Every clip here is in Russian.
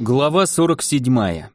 Глава 47.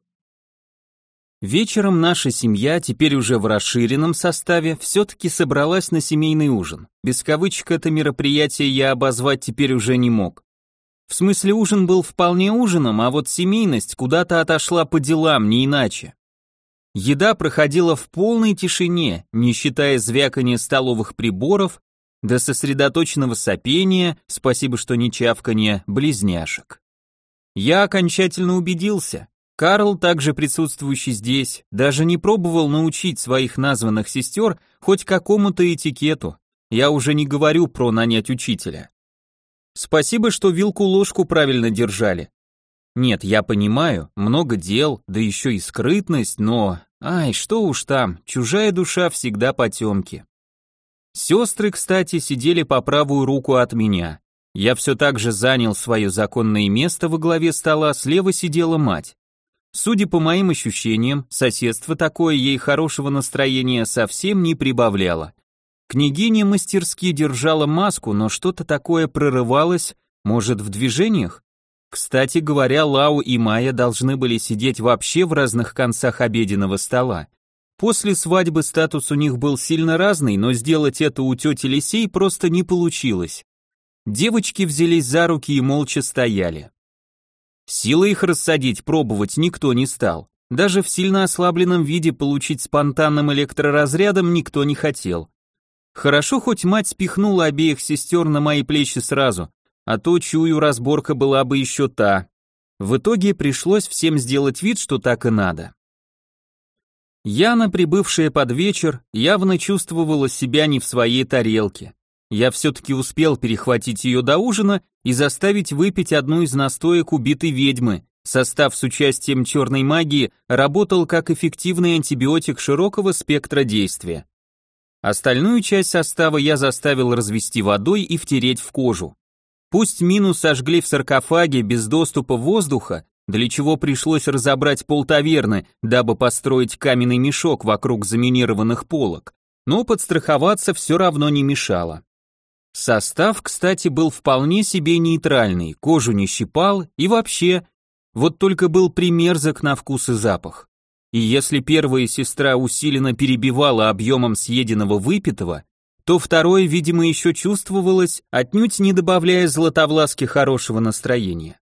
Вечером наша семья, теперь уже в расширенном составе, все-таки собралась на семейный ужин. Без кавычек это мероприятие я обозвать теперь уже не мог. В смысле, ужин был вполне ужином, а вот семейность куда-то отошла по делам, не иначе. Еда проходила в полной тишине, не считая звяканья столовых приборов, до сосредоточенного сопения, спасибо, что не чавканья, близняшек. Я окончательно убедился. Карл, также присутствующий здесь, даже не пробовал научить своих названных сестер хоть какому-то этикету. Я уже не говорю про нанять учителя. Спасибо, что вилку-ложку правильно держали. Нет, я понимаю, много дел, да еще и скрытность, но... Ай, что уж там, чужая душа всегда потемки. Сестры, кстати, сидели по правую руку от меня. Я все так же занял свое законное место во главе стола, слева сидела мать. Судя по моим ощущениям, соседство такое ей хорошего настроения совсем не прибавляло. Княгиня мастерски держала маску, но что-то такое прорывалось, может, в движениях? Кстати говоря, Лау и Майя должны были сидеть вообще в разных концах обеденного стола. После свадьбы статус у них был сильно разный, но сделать это у тети Лисей просто не получилось. Девочки взялись за руки и молча стояли. Силой их рассадить пробовать никто не стал. Даже в сильно ослабленном виде получить спонтанным электроразрядом никто не хотел. Хорошо, хоть мать спихнула обеих сестер на мои плечи сразу, а то, чую, разборка была бы еще та. В итоге пришлось всем сделать вид, что так и надо. Яна, прибывшая под вечер, явно чувствовала себя не в своей тарелке. Я все-таки успел перехватить ее до ужина и заставить выпить одну из настоек убитой ведьмы. Состав с участием черной магии работал как эффективный антибиотик широкого спектра действия. Остальную часть состава я заставил развести водой и втереть в кожу. Пусть Мину сожгли в саркофаге без доступа воздуха, для чего пришлось разобрать полтаверны, дабы построить каменный мешок вокруг заминированных полок, но подстраховаться все равно не мешало. Состав, кстати, был вполне себе нейтральный, кожу не щипал и вообще, вот только был примерзок на вкус и запах. И если первая сестра усиленно перебивала объемом съеденного выпитого, то второе, видимо, еще чувствовалось, отнюдь не добавляя Златовласке хорошего настроения.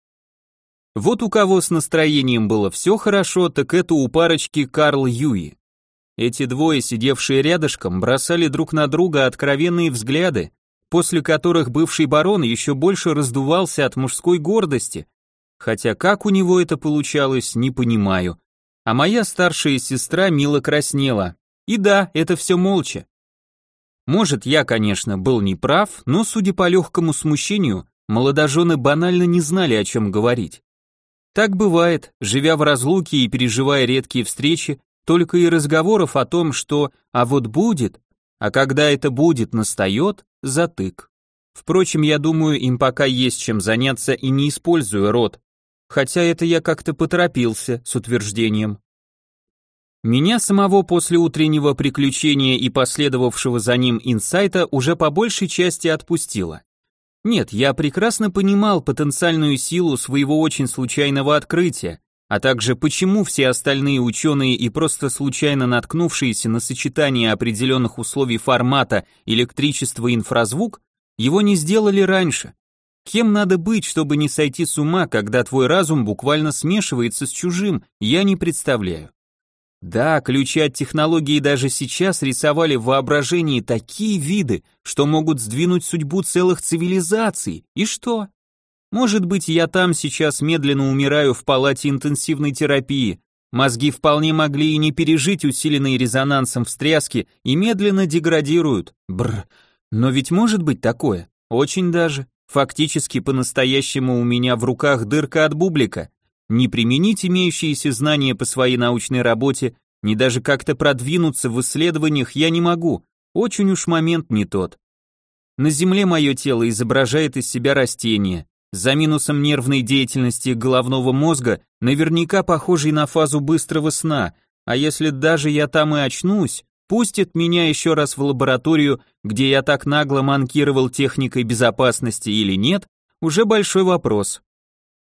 Вот у кого с настроением было все хорошо, так это у парочки Карл Юи. Эти двое, сидевшие рядышком, бросали друг на друга откровенные взгляды, после которых бывший барон еще больше раздувался от мужской гордости, хотя как у него это получалось, не понимаю. А моя старшая сестра мило краснела. И да, это все молча. Может, я, конечно, был неправ, но, судя по легкому смущению, молодожены банально не знали, о чем говорить. Так бывает, живя в разлуке и переживая редкие встречи, только и разговоров о том, что «а вот будет», а когда это будет настает, затык. Впрочем, я думаю, им пока есть чем заняться и не используя рот, хотя это я как-то поторопился с утверждением. Меня самого после утреннего приключения и последовавшего за ним инсайта уже по большей части отпустило. Нет, я прекрасно понимал потенциальную силу своего очень случайного открытия, а также почему все остальные ученые и просто случайно наткнувшиеся на сочетание определенных условий формата электричество и инфразвук его не сделали раньше. Кем надо быть, чтобы не сойти с ума, когда твой разум буквально смешивается с чужим, я не представляю. Да, ключи от технологии даже сейчас рисовали в воображении такие виды, что могут сдвинуть судьбу целых цивилизаций. И что? Может быть, я там сейчас медленно умираю в палате интенсивной терапии. Мозги вполне могли и не пережить усиленные резонансом встряски и медленно деградируют. Бррр. Но ведь может быть такое. Очень даже. Фактически по-настоящему у меня в руках дырка от бублика. Не применить имеющиеся знания по своей научной работе, ни даже как-то продвинуться в исследованиях я не могу. Очень уж момент не тот. На Земле мое тело изображает из себя растение. За минусом нервной деятельности головного мозга, наверняка похожий на фазу быстрого сна, а если даже я там и очнусь, пустят меня еще раз в лабораторию, где я так нагло манкировал техникой безопасности или нет, уже большой вопрос.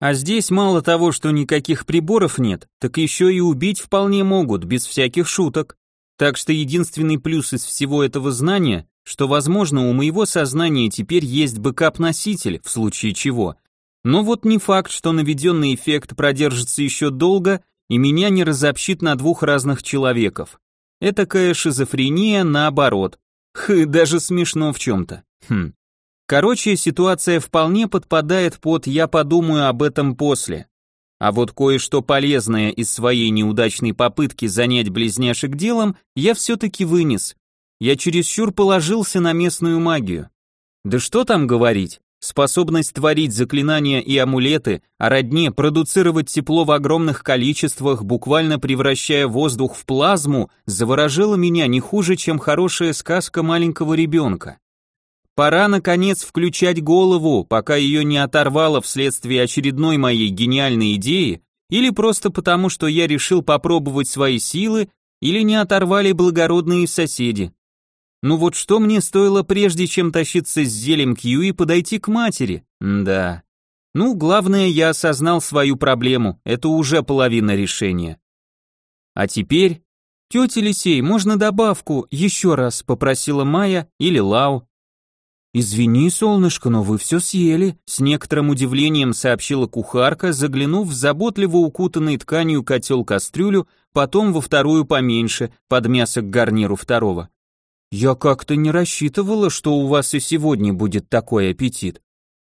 А здесь мало того, что никаких приборов нет, так еще и убить вполне могут, без всяких шуток. Так что единственный плюс из всего этого знания, что, возможно, у моего сознания теперь есть бэкап-носитель, в случае чего. Но вот не факт, что наведенный эффект продержится еще долго и меня не разобщит на двух разных человеков. Этакая шизофрения наоборот. Даже смешно в чем-то. Короче, ситуация вполне подпадает под «я подумаю об этом после». А вот кое-что полезное из своей неудачной попытки занять близняшек делом я все-таки вынес. Я чересчур положился на местную магию. Да что там говорить, способность творить заклинания и амулеты, а родне продуцировать тепло в огромных количествах, буквально превращая воздух в плазму, заворожила меня не хуже, чем хорошая сказка маленького ребенка. Пора, наконец, включать голову, пока ее не оторвало вследствие очередной моей гениальной идеи, или просто потому, что я решил попробовать свои силы, или не оторвали благородные соседи. Ну вот что мне стоило прежде, чем тащиться с зельем Кью и подойти к матери? Да. Ну, главное, я осознал свою проблему, это уже половина решения. А теперь... «Тетя Лисей, можно добавку?» Еще раз попросила Майя или Лау. «Извини, солнышко, но вы все съели», с некоторым удивлением сообщила кухарка, заглянув в заботливо укутанный тканью котел-кастрюлю, потом во вторую поменьше, под мясо к гарниру второго. «Я как-то не рассчитывала, что у вас и сегодня будет такой аппетит».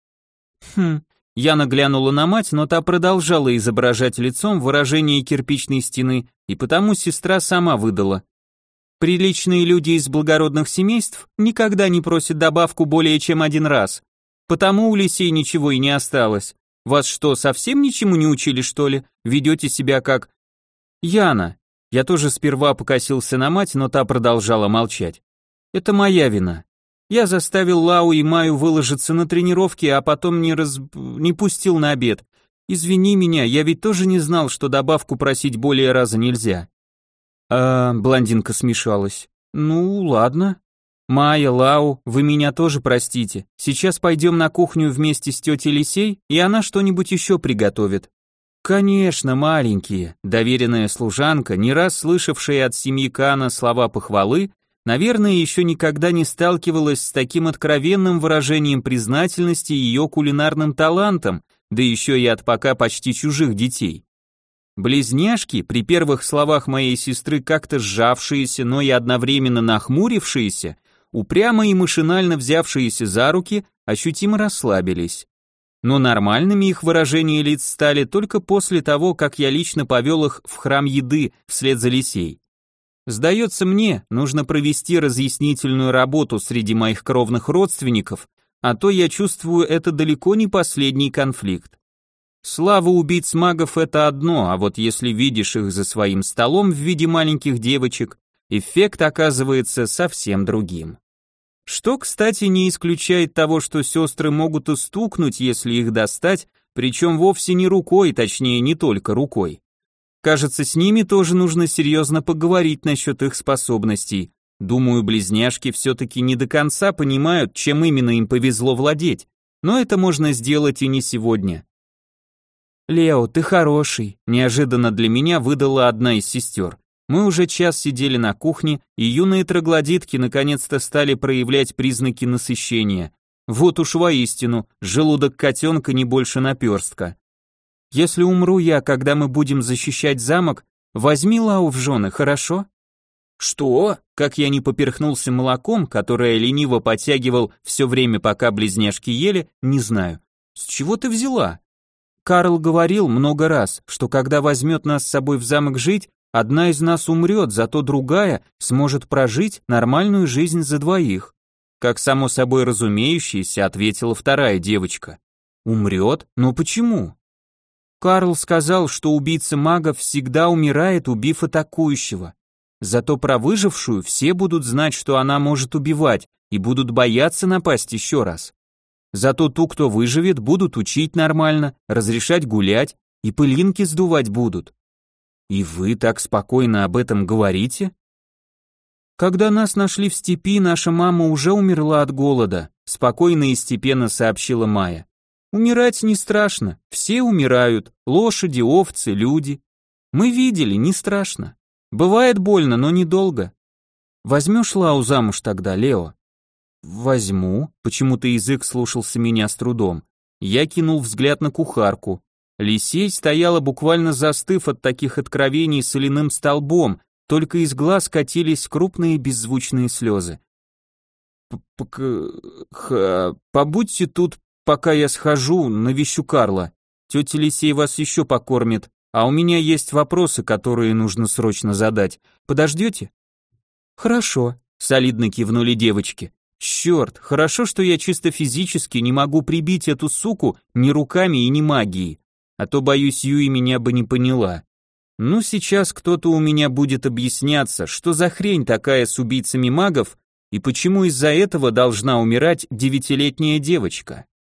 Яна глянула на мать, но та продолжала изображать лицом выражение кирпичной стены, и потому сестра сама выдала. Приличные люди из благородных семейств никогда не просят добавку более чем один раз. Потому у Лисей ничего и не осталось. Вас что, совсем ничему не учили, что ли? Ведете себя как... Яна. Я тоже сперва покосился на мать, но та продолжала молчать. Это моя вина. Я заставил Лау и Маю выложиться на тренировке, а потом не пустил на обед. Извини меня, я ведь тоже не знал, что добавку просить более раза нельзя. Блондинка смешалась. Ну, ладно. Майя, Лау, вы меня тоже простите. Сейчас пойдем на кухню вместе с тетей Лисей, и она что-нибудь еще приготовит. Конечно, маленькие. Доверенная служанка, не раз слышавшая от семьи Кана слова похвалы, наверное, еще никогда не сталкивалась с таким откровенным выражением признательности ее кулинарным талантом, да еще и от пока почти чужих детей. Близняшки, при первых словах моей сестры как-то сжавшиеся, но и одновременно нахмурившиеся, упрямо и машинально взявшиеся за руки, ощутимо расслабились. Но нормальными их выражения лиц стали только после того, как я лично повел их в храм еды вслед за Лисей. Сдается мне, нужно провести разъяснительную работу среди моих кровных родственников, а то я чувствую, это далеко не последний конфликт. Слава убийц магов это одно, а вот если видишь их за своим столом в виде маленьких девочек, эффект оказывается совсем другим. Что, кстати, не исключает того, что сестры могут и стукнуть, если их достать, причем вовсе не рукой, точнее не только рукой. Кажется, с ними тоже нужно серьезно поговорить насчет их способностей. Думаю, близняшки все-таки не до конца понимают, чем именно им повезло владеть, но это можно сделать и не сегодня. «Лео, ты хороший», — неожиданно для меня выдала одна из сестер. Мы уже час сидели на кухне, и юные троглодитки наконец-то стали проявлять признаки насыщения. Вот уж воистину, желудок котенка не больше наперстка. «Если умру я, когда мы будем защищать замок, возьми Лау в жены, хорошо?» «Что?» Как я не поперхнулся молоком, которое лениво подтягивал все время, пока близняшки ели, не знаю. «С чего ты взяла?» Карл говорил много раз, что когда возьмет нас с собой в замок жить, одна из нас умрет, зато другая сможет прожить нормальную жизнь за двоих. Как само собой разумеющееся, ответила вторая девочка. Умрет? Но почему? Карл сказал, что убийца магов всегда умирает, убив атакующего. Зато про выжившую все будут знать, что она может убивать, и будут бояться напасть еще раз. Зато ту, кто выживет, будут учить нормально, разрешать гулять, и пылинки сдувать будут. И вы так спокойно об этом говорите? Когда нас нашли в степи, наша мама уже умерла от голода, спокойно и степенно сообщила Майя. Умирать не страшно, все умирают, лошади, овцы, люди. Мы видели, не страшно. Бывает больно, но недолго. Возьмешь Лау замуж тогда, Лео? Возьму, почему-то язык слушался меня с трудом. Я кинул взгляд на кухарку. Лисей стояла буквально застыв от таких откровений соляным столбом, только из глаз катились крупные беззвучные слезы. Побудьте тут, пока я схожу, навещу Карла. Тетя Лисей вас еще покормит, а у меня есть вопросы, которые нужно срочно задать. Подождете? Хорошо, солидно кивнули девочки. Черт, хорошо, что я чисто физически не могу прибить эту суку ни руками и ни магией, а то, боюсь, Юи меня бы не поняла. Ну, сейчас кто-то у меня будет объясняться, что за хрень такая с убийцами магов и почему из-за этого должна умирать 9-летняя девочка.